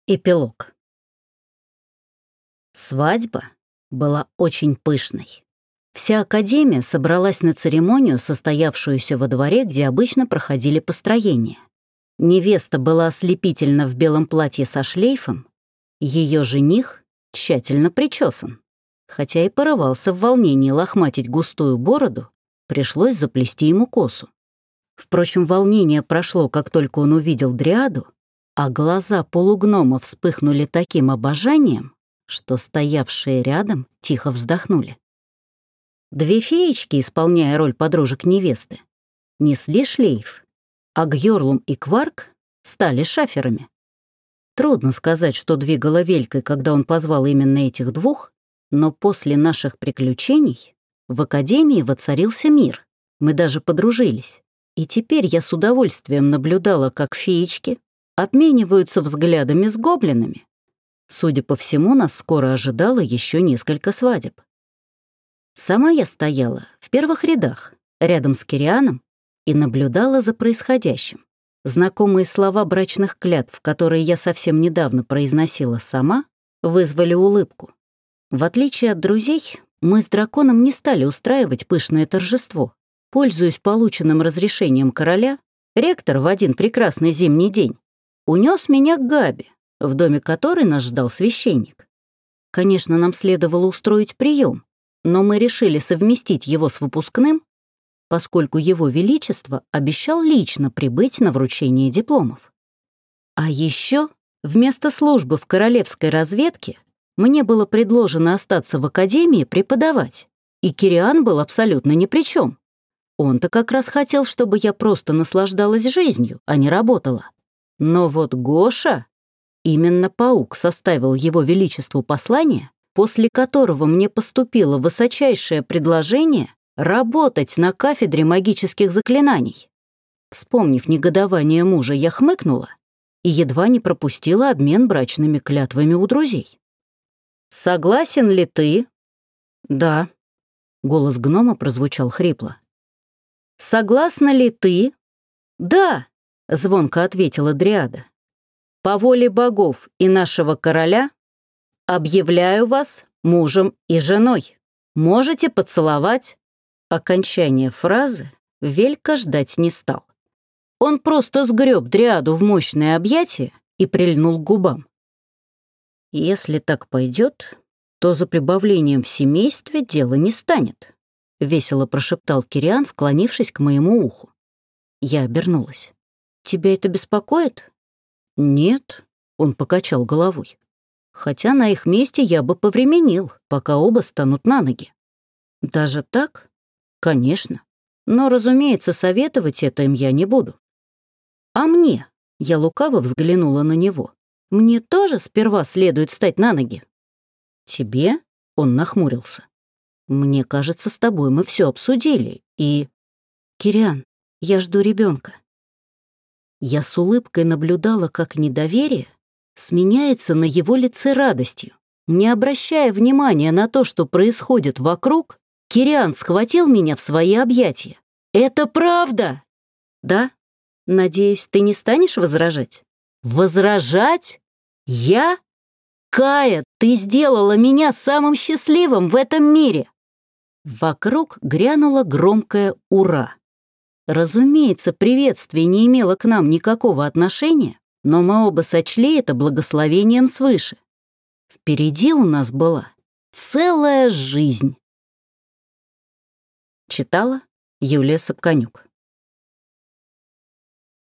Эпилог. Свадьба была очень пышной. Вся академия собралась на церемонию, состоявшуюся во дворе, где обычно проходили построения. Невеста была ослепительна в белом платье со шлейфом, ее жених тщательно причесан. Хотя и порывался в волнении лохматить густую бороду, пришлось заплести ему косу. Впрочем, волнение прошло, как только он увидел дриаду, а глаза полугнома вспыхнули таким обожанием, что стоявшие рядом тихо вздохнули. Две феечки, исполняя роль подружек невесты, несли шлейф, а Гьорлум и Кварк стали шаферами. Трудно сказать, что двигало Велькой, когда он позвал именно этих двух, но после наших приключений в академии воцарился мир, мы даже подружились. И теперь я с удовольствием наблюдала, как феечки обмениваются взглядами с гоблинами. Судя по всему, нас скоро ожидало еще несколько свадеб. Сама я стояла в первых рядах, рядом с Кирианом, и наблюдала за происходящим. Знакомые слова брачных клятв, которые я совсем недавно произносила сама, вызвали улыбку. В отличие от друзей, мы с драконом не стали устраивать пышное торжество. Пользуясь полученным разрешением короля, ректор в один прекрасный зимний день унес меня к Габи, в доме которой нас ждал священник. Конечно, нам следовало устроить прием, но мы решили совместить его с выпускным, поскольку его величество обещал лично прибыть на вручение дипломов. А еще вместо службы в королевской разведке мне было предложено остаться в академии преподавать, и Кириан был абсолютно ни при чем. Он-то как раз хотел, чтобы я просто наслаждалась жизнью, а не работала. Но вот Гоша, именно паук составил его величеству послание, после которого мне поступило высочайшее предложение работать на кафедре магических заклинаний. Вспомнив негодование мужа, я хмыкнула и едва не пропустила обмен брачными клятвами у друзей. «Согласен ли ты?» «Да», — голос гнома прозвучал хрипло. «Согласна ли ты?» «Да», — звонко ответила дриада. «По воле богов и нашего короля объявляю вас мужем и женой. Можете поцеловать». Окончание фразы Велька ждать не стал. Он просто сгреб дриаду в мощное объятие и прильнул к губам. «Если так пойдет, то за прибавлением в семействе дело не станет», — весело прошептал Кириан, склонившись к моему уху. Я обернулась. «Тебя это беспокоит?» «Нет», — он покачал головой. «Хотя на их месте я бы повременил, пока оба станут на ноги». «Даже так?» «Конечно. Но, разумеется, советовать это им я не буду». «А мне?» — я лукаво взглянула на него. «Мне тоже сперва следует встать на ноги?» «Тебе?» — он нахмурился. «Мне кажется, с тобой мы все обсудили, и...» «Кириан, я жду ребенка». Я с улыбкой наблюдала, как недоверие сменяется на его лице радостью. Не обращая внимания на то, что происходит вокруг, Кириан схватил меня в свои объятия. «Это правда!» «Да? Надеюсь, ты не станешь возражать?» «Возражать? Я? Кая, ты сделала меня самым счастливым в этом мире!» Вокруг грянуло громкое «Ура!». Разумеется, приветствие не имело к нам никакого отношения, но мы оба сочли это благословением свыше. Впереди у нас была целая жизнь. Читала Юлия Сапканюк.